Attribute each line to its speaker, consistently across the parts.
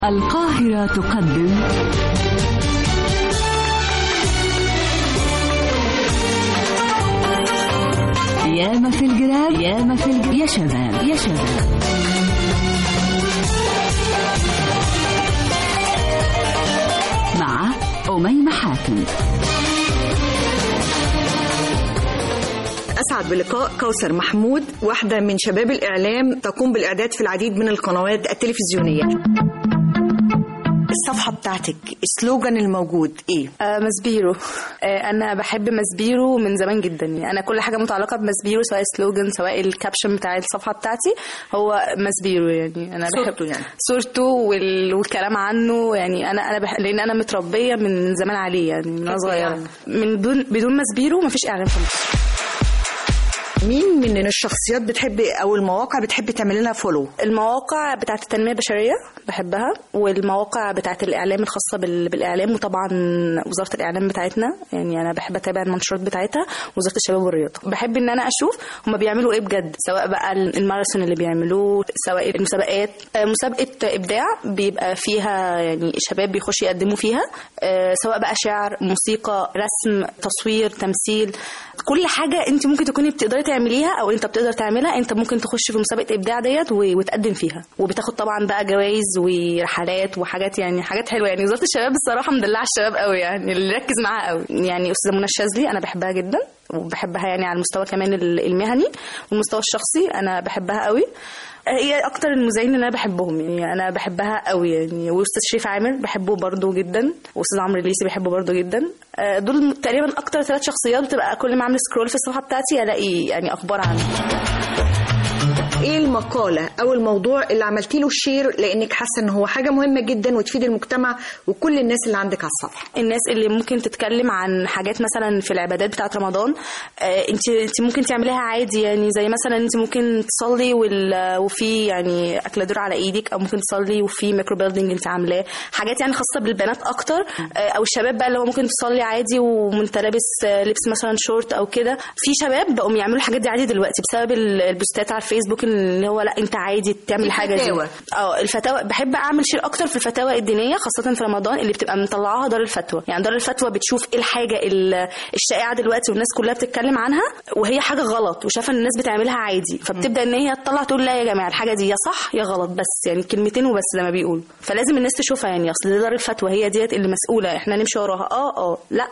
Speaker 1: القاهرة تقدم ياما في الجراب ياما في الجراب يا شباب يا شباب. مع أميمة حاتم.
Speaker 2: أسعد بلقاء كوثر محمود، واحدة من شباب الإعلام تقوم بالإعداد في العديد من القنوات التلفزيونية. الصفحة بتاعتك السلوجان الموجود ايه؟
Speaker 3: ماسبيرو. انا بحب ماسبيرو من زمان جدا، يعني انا كل حاجه متعلقه بماسبيرو، سواء سلوجان سواء الكابشن بتاع الصفحه بتاعتي هو ماسبيرو. يعني انا بحب
Speaker 2: يعني
Speaker 3: صورته والكلام عنه، يعني انا لان انا متربيه من زمان عليه، يعني من وانا صغيره. من بدون ماسبيرو مفيش اعلام في مصر.
Speaker 2: مين من الشخصيات بتحب او المواقع بتحب تعمل لها فولو؟
Speaker 3: المواقع بتاعت التنميه البشريه بحبها، والمواقع بتاعت الاعلام الخاصه بالاعلام، وطبعا وزاره الاعلام بتاعتنا، يعني انا بحب اتابع المنشورات بتاعتها. وزاره الشباب والرياضه بحب ان انا اشوف هما بيعملوا ايه بجد، سواء بقى الماراثون اللي بيعملوه، سواء المسابقات. مسابقه ابداع بيبقى فيها يعني شباب بيخش يقدموا فيها، سواء بقى شعر، موسيقى، رسم، تصوير، تمثيل، كل حاجه انت ممكن تكوني بتقدري تعمليها او انت بتقدر تعملها، انت ممكن تخش في مسابقه ابداع ديت وتقدم فيها، وبتاخد طبعا بقى جوائز ورحلات وحاجات، يعني حاجات حلوه. يعني وزاره الشباب الصراحه مدلعه الشباب قوي، يعني اللي ركز معاها قوي. يعني استاذه منى الشاذلي انا بحبها جدا، وبحبها يعني على المستوى كمان المهني والمستوى الشخصي انا بحبها قوي. هي اكتر المذيعين اللي انا بحبهم، يعني انا بحبها قوي. يعني واستاذ شريف عامر بحبه برضو جدا، واستاذ عمرو الليثي بحبه برضو جدا. دول تقريبا اكتر 3 شخصيات بتبقى كل ما اعمل سكرول في الصفحه بتاعتي الاقي يعني اخبار عنهم.
Speaker 2: ايه المقالة او الموضوع اللي عملتي له شير لانك حاسه ان هو حاجة مهمة جدا وتفيد المجتمع وكل الناس اللي عندك على الصفحة؟
Speaker 3: الناس اللي ممكن تتكلم عن حاجات مثلا في العبادات بتاعه رمضان، انت ممكن تعمليها عادي. يعني زي مثلا انت ممكن تصلي وفي يعني اكل دور على ايدك، او ممكن تصلي وفي مايكرو بيلدينج انت عاملاه، حاجات يعني خاصة بالبنات اكتر، او الشباب بقى اللي هو ممكن تصلي عادي وانت لابس لبس مثلا شورت او كده. في شباب بقوا يعملوا الحاجات دي عادي دلوقتي بسبب البوستات على الفيسبوك، اللي هو لا انت عادي تعمل حاجه دي. الفتاوى بحب اعمل شير اكتر في الفتاوى الدينيه، خاصه في رمضان اللي بتبقى مطلعاها دار الفتوى. يعني دار الفتوى بتشوف ايه الحاجه الشائعه دلوقتي والناس كلها بتتكلم عنها وهي حاجه غلط وشايفه ان الناس بتعملها عادي، فبتبدا ان هي تطلع تقول لا يا جماعه الحاجه دي يا صح يا غلط، بس يعني كلمتين وبس زي ما بيقولوا. فلازم الناس تشوفها، يعني اصل دار الفتوى هي ديت اللي مسؤوله، احنا نمشي وراها. لا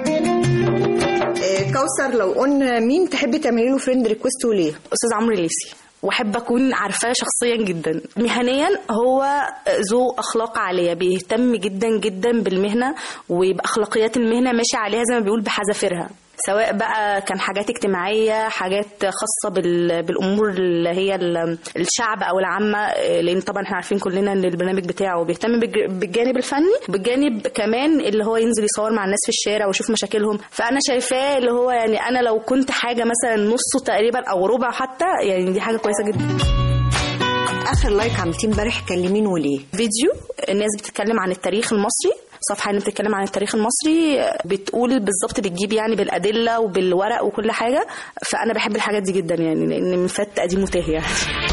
Speaker 2: كوثر، لو قلنا مين تحبي تعملي له فريند ريكويست وليه؟
Speaker 3: استاذ عمرو الليثي، واحب اكون عارفاه شخصيا جدا. مهنيا هو ذو اخلاق عاليه، بيهتم جدا جدا بالمهنه وباخلاقيات المهنه، ماشي عليها زي ما بيقول بحذافيرها، سواء بقى كان حاجات اجتماعيه، حاجات خاصه بالامور اللي هي الشعب او العامه. لان طبعا احنا عارفين كلنا ان البرنامج بتاعه بيهتم بالجانب الفني، بالجانب كمان اللي هو ينزل يصور مع الناس في الشارع ويشوف مشاكلهم. فانا شايفاه اللي هو يعني انا لو كنت حاجه مثلا نصه تقريبا او ربع حتى، يعني دي حاجه كويسه جدا.
Speaker 2: اخر لايك عملتيه امبارح كان لمين وليه؟
Speaker 3: فيديو الناس بتتكلم عن التاريخ المصري، صفحه اللي بتتكلم عن التاريخ المصري، بتقول بالظبط، بتجيب يعني بالادله وبالورق وكل حاجه. فانا بحب الحاجات دي جدا، يعني لان من فات قديم وتاه. يعني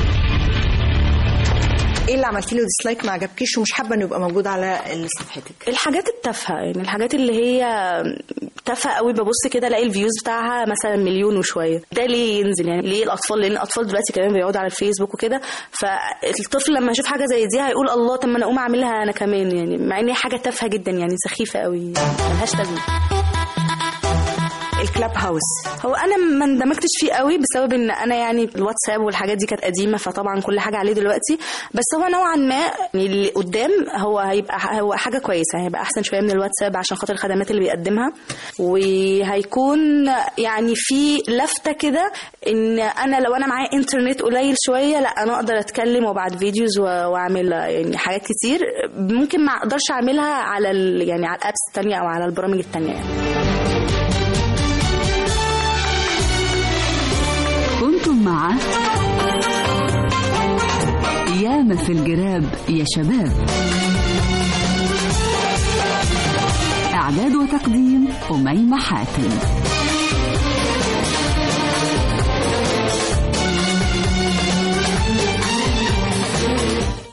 Speaker 2: ايه اللي عملتي له ديسلايك ما عجبكيش ومش حابه انه يبقى موجود على صفحتك؟
Speaker 3: الحاجات التافهه، يعني الحاجات اللي هي تافهه قوي، ببص كده الاقي الفيوز بتاعها مثلا 1,000,000 وشويه. ده ليه ينزل؟ يعني ليه الاطفال؟ لان الاطفال دلوقتي كمان بيقعدوا على الفيسبوك وكده، فالطفل لما يشوف حاجه زي دي هيقول الله طب ما انا اقوم اعملها انا كمان، يعني مع ان هي حاجه تافهه جدا، يعني سخيفه قوي ملهاش لازمه.
Speaker 2: الكلاب هاوس
Speaker 3: هو انا ما اندمجتش فيه قوي بسبب ان انا يعني الواتساب والحاجات دي كانت قديمه، فطبعا كل حاجه عليه دلوقتي. بس هو نوعا ما يعني اللي قدام هو هو حاجه كويسه، هيبقى احسن شويه من الواتساب عشان خاطر الخدمات اللي بيقدمها، وهيكون يعني في لفته كده ان انا لو انا معايا انترنت قليل شويه، لا انا اقدر اتكلم وابعت فيديوز واعمل يعني حاجات كتير ممكن ما اقدرش اعملها على يعني على الابس الثانيه او على البرامج الثانيه. يعني
Speaker 1: كنتم مع ياما في الجراب يا شباب. إعداد وتقديم أميمة حاتم.